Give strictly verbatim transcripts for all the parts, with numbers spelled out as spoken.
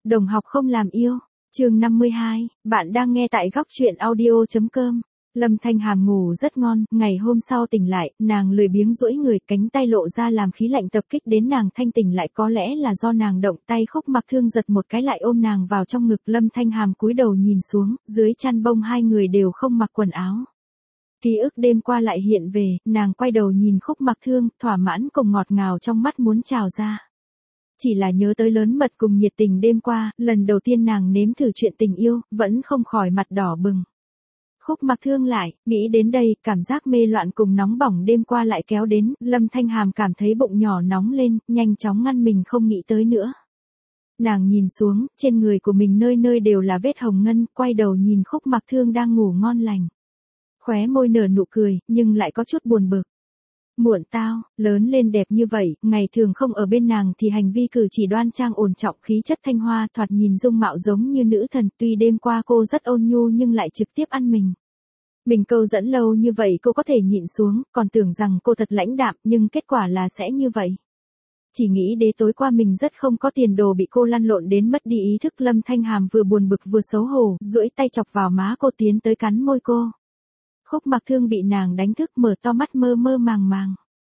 Đồng học không làm yêu. Chương năm mươi hai, bạn đang nghe tại góc truyện audio chấm com. Lâm Thanh Hàm ngủ rất ngon, ngày hôm sau tỉnh lại, nàng lười biếng duỗi người, cánh tay lộ ra làm khí lạnh tập kích đến nàng thanh tỉnh lại, có lẽ là do nàng động tay. Khúc Mặc Thương giật một cái lại ôm nàng vào trong ngực. Lâm Thanh Hàm cúi đầu nhìn xuống, dưới chăn bông hai người đều không mặc quần áo. Ký ức đêm qua lại hiện về, nàng quay đầu nhìn Khúc Mặc Thương, thỏa mãn cùng ngọt ngào trong mắt muốn trào ra. Chỉ là nhớ tới lớn mật cùng nhiệt tình đêm qua, lần đầu tiên nàng nếm thử chuyện tình yêu, vẫn không khỏi mặt đỏ bừng. Khúc Mặc Thương lại, nghĩ đến đây, cảm giác mê loạn cùng nóng bỏng đêm qua lại kéo đến, Lâm Thanh Hàm cảm thấy bụng nhỏ nóng lên, nhanh chóng ngăn mình không nghĩ tới nữa. Nàng nhìn xuống, trên người của mình nơi nơi đều là vết hồng ngân, quay đầu nhìn Khúc Mặc Thương đang ngủ ngon lành. Khóe môi nở nụ cười, nhưng lại có chút buồn bực. Muộn tao, lớn lên đẹp như vậy, ngày thường không ở bên nàng thì hành vi cử chỉ đoan trang ổn trọng, khí chất thanh hoa, thoạt nhìn dung mạo giống như nữ thần. Tuy đêm qua cô rất ôn nhu nhưng lại trực tiếp ăn mình. Mình câu dẫn lâu như vậy cô có thể nhịn xuống, còn tưởng rằng cô thật lãnh đạm, nhưng kết quả là sẽ như vậy. Chỉ nghĩ đến tối qua mình rất không có tiền đồ bị cô lăn lộn đến mất đi ý thức. Lâm Thanh Hàm vừa buồn bực vừa xấu hổ, duỗi tay chọc vào má cô, tiến tới cắn môi cô. Khúc Mặc Thương bị nàng đánh thức, mở to mắt mơ mơ màng màng.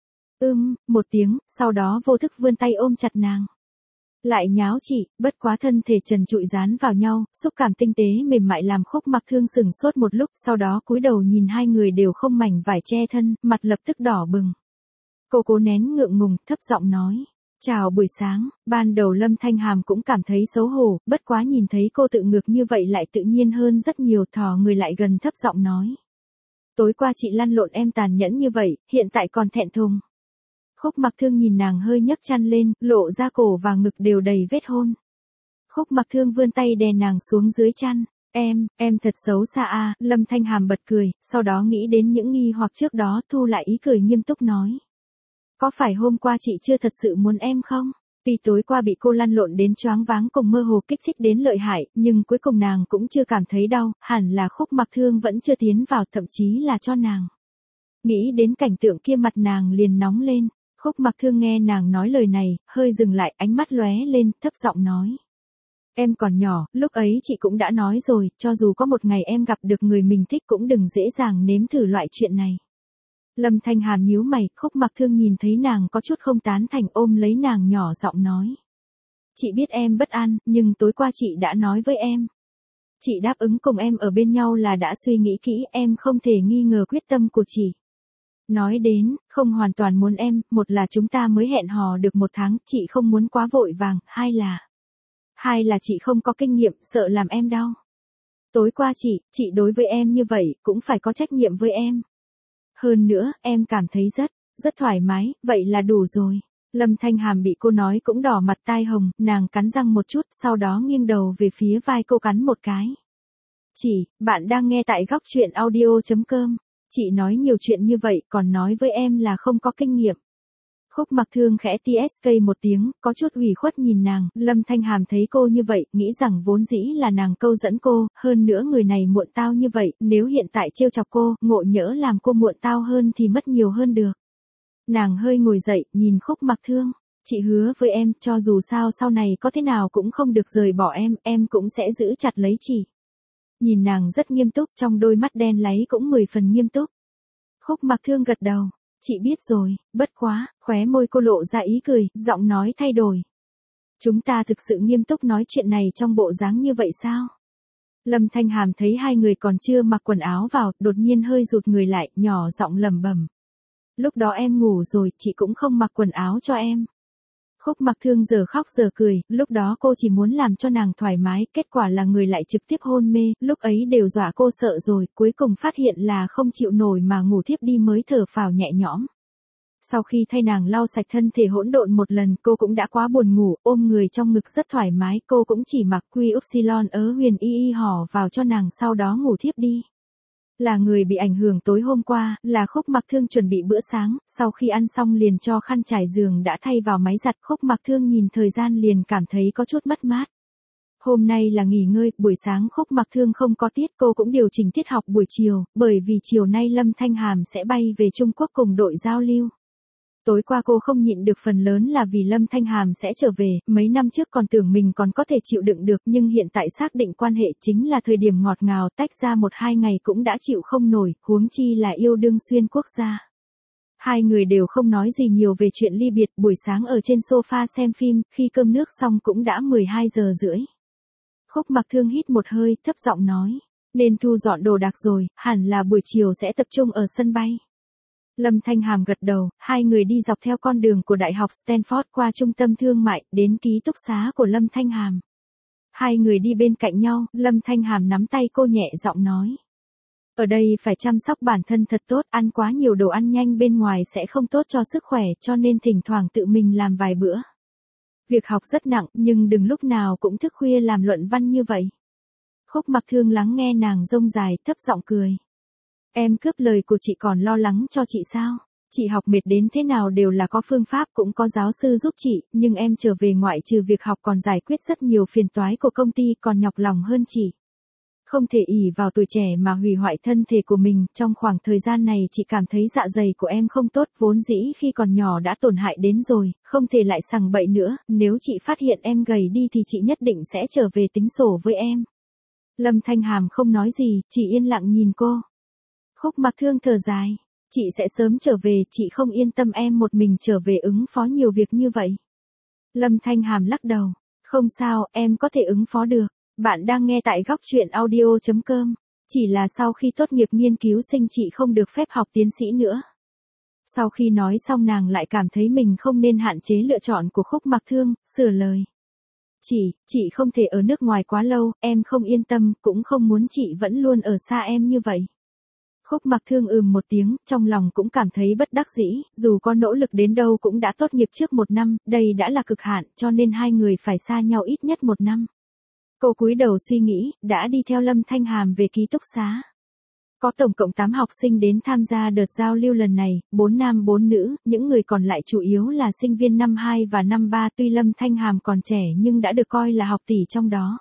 Ưm, một tiếng, sau đó vô thức vươn tay ôm chặt nàng. Lại nháo chị, bất quá thân thể trần trụi dán vào nhau, xúc cảm tinh tế mềm mại làm Khúc Mặc Thương sửng sốt một lúc, sau đó cúi đầu nhìn hai người đều không mảnh vải che thân, mặt lập tức đỏ bừng. Cô cố nén ngượng ngùng, thấp giọng nói. Chào buổi sáng. Ban đầu Lâm Thanh Hàm cũng cảm thấy xấu hổ, bất quá nhìn thấy cô tự ngược như vậy lại tự nhiên hơn rất nhiều, thò người lại gần thấp giọng nói. Tối qua chị lăn lộn em tàn nhẫn như vậy, hiện tại còn thẹn thùng. Khúc Mặc Thương nhìn nàng hơi nhấc chăn lên, lộ ra cổ và ngực đều đầy vết hôn. Khúc Mặc Thương vươn tay đè nàng xuống dưới chăn. Em, em thật xấu xa a. Lâm Thanh Hàm bật cười, sau đó nghĩ đến những nghi hoặc trước đó, thu lại ý cười nghiêm túc nói. Có phải hôm qua chị chưa thật sự muốn em không? Vì tối qua bị cô lăn lộn đến choáng váng cùng mơ hồ kích thích đến lợi hại, nhưng cuối cùng nàng cũng chưa cảm thấy đau, hẳn là Khúc Mặc Thương vẫn chưa tiến vào, thậm chí là cho nàng. Nghĩ đến cảnh tượng kia mặt nàng liền nóng lên. Khúc Mặc Thương nghe nàng nói lời này, hơi dừng lại, ánh mắt lóe lên, thấp giọng nói. Em còn nhỏ, lúc ấy chị cũng đã nói rồi, cho dù có một ngày em gặp được người mình thích cũng đừng dễ dàng nếm thử loại chuyện này. Lâm Thanh Hàm nhíu mày, Khúc Mặc Thương nhìn thấy nàng có chút không tán thành, ôm lấy nàng nhỏ giọng nói. Chị biết em bất an, nhưng tối qua chị đã nói với em. Chị đáp ứng cùng em ở bên nhau là đã suy nghĩ kỹ, em không thể nghi ngờ quyết tâm của chị. Nói đến, không hoàn toàn muốn em, một là chúng ta mới hẹn hò được một tháng, chị không muốn quá vội vàng, hai là... Hai là chị không có kinh nghiệm, sợ làm em đau. Tối qua chị, chị đối với em như vậy, cũng phải có trách nhiệm với em. Hơn nữa, em cảm thấy rất, rất thoải mái, vậy là đủ rồi. Lâm Thanh Hàm bị cô nói cũng đỏ mặt tai hồng, nàng cắn răng một chút, sau đó nghiêng đầu về phía vai cô cắn một cái. Chị, bạn đang nghe tại góc truyện audio chấm com. Chị nói nhiều chuyện như vậy, còn nói với em là không có kinh nghiệm. Khúc Mặc Thương khẽ tê ét ca một tiếng, có chút ủy khuất nhìn nàng. Lâm Thanh Hàm thấy cô như vậy, nghĩ rằng vốn dĩ là nàng câu dẫn cô, hơn nữa người này muộn tao như vậy, nếu hiện tại trêu chọc cô, ngộ nhỡ làm cô muộn tao hơn thì mất nhiều hơn được. Nàng hơi ngồi dậy, nhìn Khúc Mặc Thương. Chị hứa với em, cho dù sao sau này có thế nào cũng không được rời bỏ em, em cũng sẽ giữ chặt lấy chị. Nhìn nàng rất nghiêm túc, trong đôi mắt đen láy cũng mười phần nghiêm túc. Khúc Mặc Thương gật đầu. Chị biết rồi, bất quá, khóe môi cô lộ ra ý cười, giọng nói thay đổi. Chúng ta thực sự nghiêm túc nói chuyện này trong bộ dáng như vậy sao? Lâm Thanh Hàm thấy hai người còn chưa mặc quần áo vào, đột nhiên hơi rụt người lại, nhỏ giọng lẩm bẩm. Lúc đó em ngủ rồi, chị cũng không mặc quần áo cho em. Khúc Mặc Thương giờ khóc giờ cười, lúc đó cô chỉ muốn làm cho nàng thoải mái, kết quả là người lại trực tiếp hôn mê, lúc ấy đều dọa cô sợ rồi, cuối cùng phát hiện là không chịu nổi mà ngủ thiếp đi mới thở phào nhẹ nhõm. Sau khi thay nàng lau sạch thân thể hỗn độn một lần, cô cũng đã quá buồn ngủ, ôm người trong ngực rất thoải mái, cô cũng chỉ mặc quy upsilon ớ huyền y y hò vào cho nàng, sau đó ngủ thiếp đi. Là người bị ảnh hưởng tối hôm qua, là Khúc Mặc Thương chuẩn bị bữa sáng, sau khi ăn xong liền cho khăn trải giường đã thay vào máy giặt. Khúc Mặc Thương nhìn thời gian liền cảm thấy có chút mất mát. Hôm nay là nghỉ ngơi, buổi sáng Khúc Mặc Thương không có tiết, cô cũng điều chỉnh tiết học buổi chiều, bởi vì chiều nay Lâm Thanh Hàm sẽ bay về Trung Quốc cùng đội giao lưu. Tối qua cô không nhịn được phần lớn là vì Lâm Thanh Hàm sẽ trở về, mấy năm trước còn tưởng mình còn có thể chịu đựng được nhưng hiện tại xác định quan hệ chính là thời điểm ngọt ngào, tách ra một hai ngày cũng đã chịu không nổi, huống chi là yêu đương xuyên quốc gia. Hai người đều không nói gì nhiều về chuyện ly biệt, buổi sáng ở trên sofa xem phim, khi cơm nước xong cũng đã mười hai giờ rưỡi. Khúc Mặc Thương hít một hơi, thấp giọng nói, nên thu dọn đồ đạc rồi, hẳn là buổi chiều sẽ tập trung ở sân bay. Lâm Thanh Hàm gật đầu, hai người đi dọc theo con đường của Đại học Stanford qua trung tâm thương mại, đến ký túc xá của Lâm Thanh Hàm. Hai người đi bên cạnh nhau, Lâm Thanh Hàm nắm tay cô nhẹ giọng nói. Ở đây phải chăm sóc bản thân thật tốt, ăn quá nhiều đồ ăn nhanh bên ngoài sẽ không tốt cho sức khỏe, cho nên thỉnh thoảng tự mình làm vài bữa. Việc học rất nặng, nhưng đừng lúc nào cũng thức khuya làm luận văn như vậy. Khúc Mặc Thương lắng nghe nàng rông dài, thấp giọng cười. Em cướp lời của chị còn lo lắng cho chị sao? Chị học mệt đến thế nào đều là có phương pháp, cũng có giáo sư giúp chị, nhưng em trở về ngoại trừ việc học còn giải quyết rất nhiều phiền toái của công ty, còn nhọc lòng hơn chị. Không thể ỷ vào tuổi trẻ mà hủy hoại thân thể của mình, trong khoảng thời gian này chị cảm thấy dạ dày của em không tốt, vốn dĩ khi còn nhỏ đã tổn hại đến rồi, không thể lại sằng bậy nữa, nếu chị phát hiện em gầy đi thì chị nhất định sẽ trở về tính sổ với em. Lâm Thanh Hàm không nói gì, chỉ yên lặng nhìn cô. Khúc Mặc Thương thở dài, chị sẽ sớm trở về, chị không yên tâm em một mình trở về ứng phó nhiều việc như vậy. Lâm Thanh Hàm lắc đầu, không sao, em có thể ứng phó được. Bạn đang nghe tại góc truyện audio chấm com. Chỉ là sau khi tốt nghiệp nghiên cứu sinh chị không được phép học tiến sĩ nữa. Sau khi nói xong nàng lại cảm thấy mình không nên hạn chế lựa chọn của Khúc Mặc Thương, sửa lời. Chị, chị không thể ở nước ngoài quá lâu, em không yên tâm, cũng không muốn chị vẫn luôn ở xa em như vậy. Khúc Mặc Thương ừm một tiếng, trong lòng cũng cảm thấy bất đắc dĩ, dù có nỗ lực đến đâu cũng đã tốt nghiệp trước một năm, đây đã là cực hạn, cho nên hai người phải xa nhau ít nhất một năm. Cô cúi đầu suy nghĩ, đã đi theo Lâm Thanh Hàm về ký túc xá. Có tổng cộng tám học sinh đến tham gia đợt giao lưu lần này, bốn nam bốn nữ, những người còn lại chủ yếu là sinh viên năm hai và năm ba, tuy Lâm Thanh Hàm còn trẻ nhưng đã được coi là học tỷ trong đó.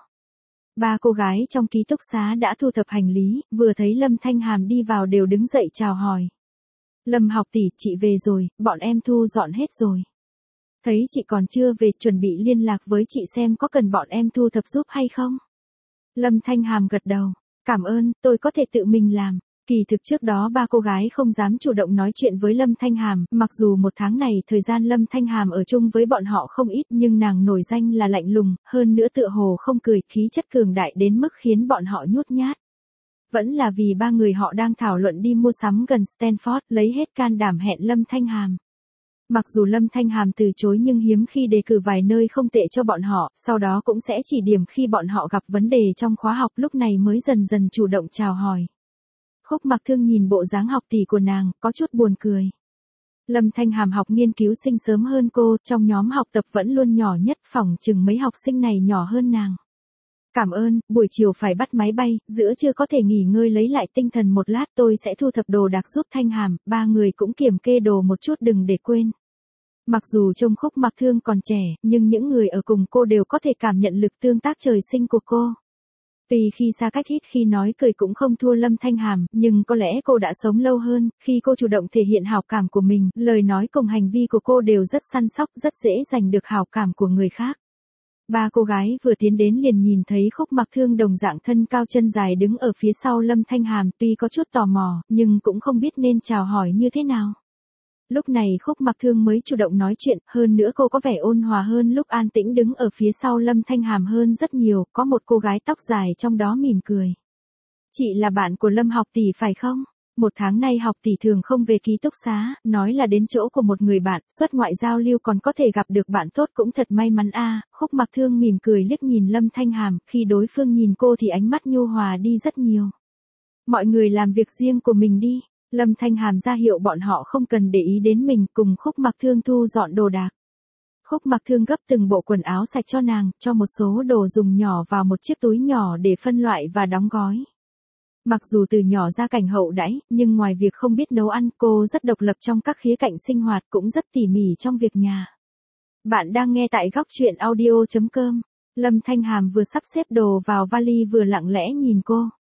Ba cô gái trong ký túc xá đã thu thập hành lý, vừa thấy Lâm Thanh Hàm đi vào đều đứng dậy chào hỏi. Lâm học tỷ, chị về rồi, bọn em thu dọn hết rồi. Thấy chị còn chưa về, chuẩn bị liên lạc với chị xem có cần bọn em thu thập giúp hay không. Lâm Thanh Hàm gật đầu, cảm ơn, tôi có thể tự mình làm. Kỳ thực trước đó ba cô gái không dám chủ động nói chuyện với Lâm Thanh Hàm, mặc dù một tháng này thời gian Lâm Thanh Hàm ở chung với bọn họ không ít nhưng nàng nổi danh là lạnh lùng, hơn nữa tựa hồ không cười, khí chất cường đại đến mức khiến bọn họ nhút nhát. Vẫn là vì ba người họ đang thảo luận đi mua sắm gần Stanford, lấy hết can đảm hẹn Lâm Thanh Hàm. Mặc dù Lâm Thanh Hàm từ chối nhưng hiếm khi đề cử vài nơi không tệ cho bọn họ, sau đó cũng sẽ chỉ điểm khi bọn họ gặp vấn đề trong khóa học, lúc này mới dần dần chủ động chào hỏi. Khúc Mặc Thương nhìn bộ dáng học tỷ của nàng, có chút buồn cười. Lâm Thanh Hàm học nghiên cứu sinh sớm hơn cô, trong nhóm học tập vẫn luôn nhỏ nhất, phỏng chừng mấy học sinh này nhỏ hơn nàng. Cảm ơn, buổi chiều phải bắt máy bay, giữa trưa có thể nghỉ ngơi lấy lại tinh thần một lát, tôi sẽ thu thập đồ đạc giúp Thanh Hàm, ba người cũng kiểm kê đồ một chút đừng để quên. Mặc dù trông Khúc Mặc Thương còn trẻ, nhưng những người ở cùng cô đều có thể cảm nhận lực tương tác trời sinh của cô. Tuy khi xa cách ít khi nói cười cũng không thua Lâm Thanh Hàm, nhưng có lẽ cô đã sống lâu hơn, khi cô chủ động thể hiện hảo cảm của mình, lời nói cùng hành vi của cô đều rất săn sóc, rất dễ giành được hảo cảm của người khác. Ba cô gái vừa tiến đến liền nhìn thấy Khúc Mặc Thương đồng dạng thân cao chân dài đứng ở phía sau Lâm Thanh Hàm, tuy có chút tò mò, nhưng cũng không biết nên chào hỏi như thế nào. Lúc này Khúc Mặc Thương mới chủ động nói chuyện, hơn nữa cô có vẻ ôn hòa hơn lúc an tĩnh đứng ở phía sau Lâm Thanh Hàm hơn rất nhiều, có một cô gái tóc dài trong đó mỉm cười. Chị là bạn của Lâm học tỷ phải không? Một tháng nay học tỷ thường không về ký túc xá, nói là đến chỗ của một người bạn, xuất ngoại giao lưu còn có thể gặp được bạn tốt cũng thật may mắn a. Khúc Mặc Thương mỉm cười liếc nhìn Lâm Thanh Hàm, khi đối phương nhìn cô thì ánh mắt nhu hòa đi rất nhiều. Mọi người làm việc riêng của mình đi. Lâm Thanh Hàm ra hiệu bọn họ không cần để ý đến mình, cùng Khúc Mặc Thương thu dọn đồ đạc. Khúc Mặc Thương gấp từng bộ quần áo sạch cho nàng, cho một số đồ dùng nhỏ vào một chiếc túi nhỏ để phân loại và đóng gói. Mặc dù từ nhỏ ra cảnh hậu đãi, nhưng ngoài việc không biết nấu ăn, cô rất độc lập trong các khía cạnh sinh hoạt, cũng rất tỉ mỉ trong việc nhà. Bạn đang nghe tại góc truyện audio chấm com. Lâm Thanh Hàm vừa sắp xếp đồ vào vali vừa lặng lẽ nhìn cô.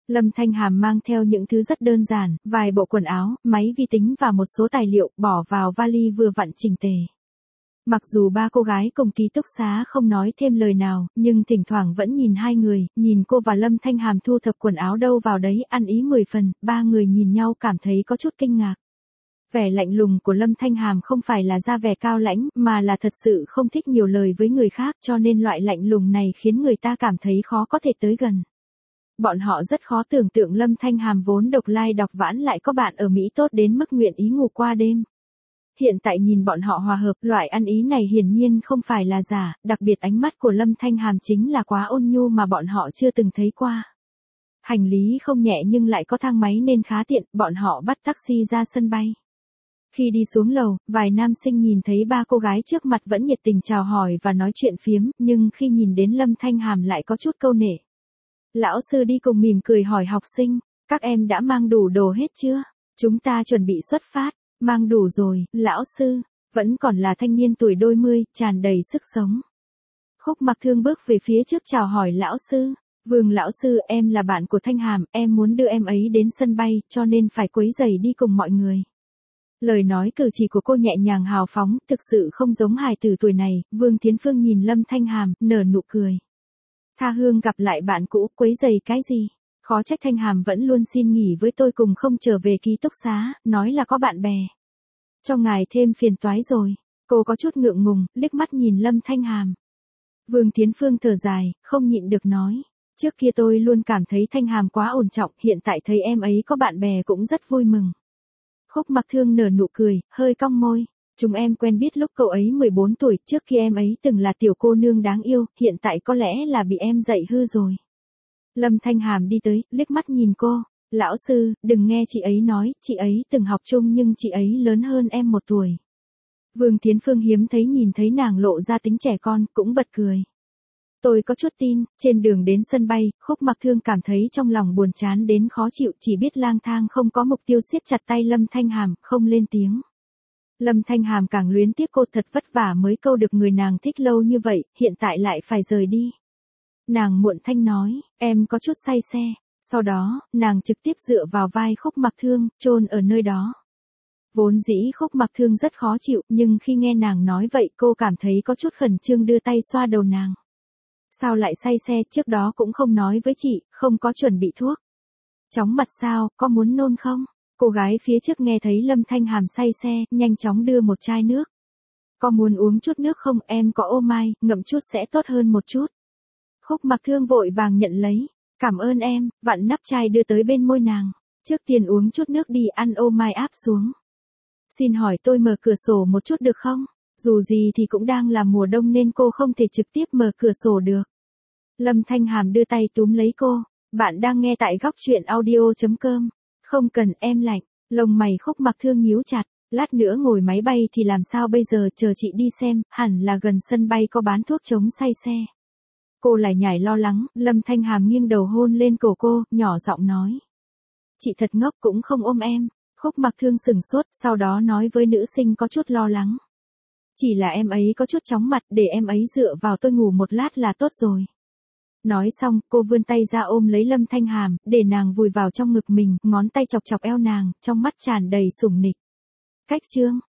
Lâm Thanh Hàm mang theo những thứ rất đơn giản, vài bộ quần áo, máy vi tính và một số tài liệu bỏ vào vali vừa vặn chỉnh tề. Mặc dù ba cô gái cùng ký túc xá không nói thêm lời nào, nhưng thỉnh thoảng vẫn nhìn hai người, nhìn cô và Lâm Thanh Hàm thu thập quần áo đâu vào đấy, ăn ý mười phần, ba người nhìn nhau cảm thấy có chút kinh ngạc. Vẻ lạnh lùng của Lâm Thanh Hàm không phải là ra vẻ cao lãnh, mà là thật sự không thích nhiều lời với người khác, cho nên loại lạnh lùng này khiến người ta cảm thấy khó có thể tới gần. Bọn họ rất khó tưởng tượng Lâm Thanh Hàm vốn độc lai độc vãng lại có bạn ở Mỹ tốt đến mức nguyện ý ngủ qua đêm. Hiện tại nhìn bọn họ hòa hợp, loại ăn ý này hiển nhiên không phải là giả, đặc biệt ánh mắt của Lâm Thanh Hàm chính là quá ôn nhu mà bọn họ chưa từng thấy qua. Hành lý không nhẹ nhưng lại có thang máy nên khá tiện, bọn họ bắt taxi ra sân bay. Khi đi xuống lầu, vài nam sinh nhìn thấy ba cô gái trước mặt vẫn nhiệt tình chào hỏi và nói chuyện phiếm, nhưng khi nhìn đến Lâm Thanh Hàm lại có chút câu nể. Lão sư đi cùng mỉm cười hỏi học sinh, các em đã mang đủ đồ hết chưa? Chúng ta chuẩn bị xuất phát. Mang đủ rồi, lão sư, vẫn còn là thanh niên tuổi đôi mươi, tràn đầy sức sống. Khúc Mặc Thương bước về phía trước chào hỏi lão sư. Vương lão sư, em là bạn của Thanh Hàm, em muốn đưa em ấy đến sân bay, cho nên phải quấy rầy đi cùng mọi người. Lời nói cử chỉ của cô nhẹ nhàng hào phóng, thực sự không giống hài tử tuổi này. Vương Thiến Phương nhìn Lâm Thanh Hàm, nở nụ cười. Tha hương gặp lại bạn cũ, quấy rầy cái gì? Khó trách Thanh Hàm vẫn luôn xin nghỉ với tôi cùng không trở về ký túc xá, nói là có bạn bè. Cho ngài thêm phiền toái rồi. Cô có chút ngượng ngùng, liếc mắt nhìn Lâm Thanh Hàm. Vương Thiến Phương thở dài, không nhịn được nói. Trước kia tôi luôn cảm thấy Thanh Hàm quá ổn trọng, hiện tại thấy em ấy có bạn bè cũng rất vui mừng. Khúc Mặc Thương nở nụ cười, hơi cong môi. Chúng em quen biết lúc cậu ấy mười bốn tuổi, trước kia em ấy từng là tiểu cô nương đáng yêu, hiện tại có lẽ là bị em dạy hư rồi. Lâm Thanh Hàm đi tới, liếc mắt nhìn cô. Lão sư, đừng nghe chị ấy nói, chị ấy từng học chung nhưng chị ấy lớn hơn em một tuổi. Vương Thiến Phương hiếm thấy nhìn thấy nàng lộ ra tính trẻ con, cũng bật cười. Tôi có chút tin, trên đường đến sân bay, Khúc Mặc Thương cảm thấy trong lòng buồn chán đến khó chịu, chỉ biết lang thang không có mục tiêu, siết chặt tay Lâm Thanh Hàm, không lên tiếng. Lâm Thanh Hàm càng luyến tiếc cô, thật vất vả mới câu được người nàng thích lâu như vậy, hiện tại lại phải rời đi. Nàng muộn thanh nói, em có chút say xe. Sau đó, nàng trực tiếp dựa vào vai Khúc Mặc Thương, chôn ở nơi đó. Vốn dĩ Khúc Mặc Thương rất khó chịu, nhưng khi nghe nàng nói vậy cô cảm thấy có chút khẩn trương, đưa tay xoa đầu nàng. Sao lại say xe, trước đó cũng không nói với chị, không có chuẩn bị thuốc. Chóng mặt sao, có muốn nôn không? Cô gái phía trước nghe thấy Lâm Thanh Hàm say xe, nhanh chóng đưa một chai nước. Có muốn uống chút nước không, em có ô mai, ngậm chút sẽ tốt hơn một chút. Khúc Mặc Thương vội vàng nhận lấy. Cảm ơn em, vặn nắp chai đưa tới bên môi nàng. Trước tiên uống chút nước đi, ăn ô mai áp xuống. Xin hỏi tôi mở cửa sổ một chút được không? Dù gì thì cũng đang là mùa đông nên cô không thể trực tiếp mở cửa sổ được. Lâm Thanh Hàm đưa tay túm lấy cô. Bạn đang nghe tại góc truyện audio chấm com. Không cần, em lạnh. Lông mày Khúc Mặc Thương nhíu chặt. Lát nữa ngồi máy bay thì làm sao bây giờ, chờ chị đi xem, hẳn là gần sân bay có bán thuốc chống say xe. Cô lại nhảy lo lắng, Lâm Thanh Hàm nghiêng đầu hôn lên cổ cô, nhỏ giọng nói. Chị thật ngốc, cũng không ôm em. Khúc Mặc Thương sừng sốt, sau đó nói với nữ sinh có chút lo lắng. Chỉ là em ấy có chút chóng mặt, để em ấy dựa vào tôi ngủ một lát là tốt rồi. Nói xong, cô vươn tay ra ôm lấy Lâm Thanh Hàm, để nàng vùi vào trong ngực mình, ngón tay chọc chọc eo nàng, trong mắt tràn đầy sủng nịch. Cách chương.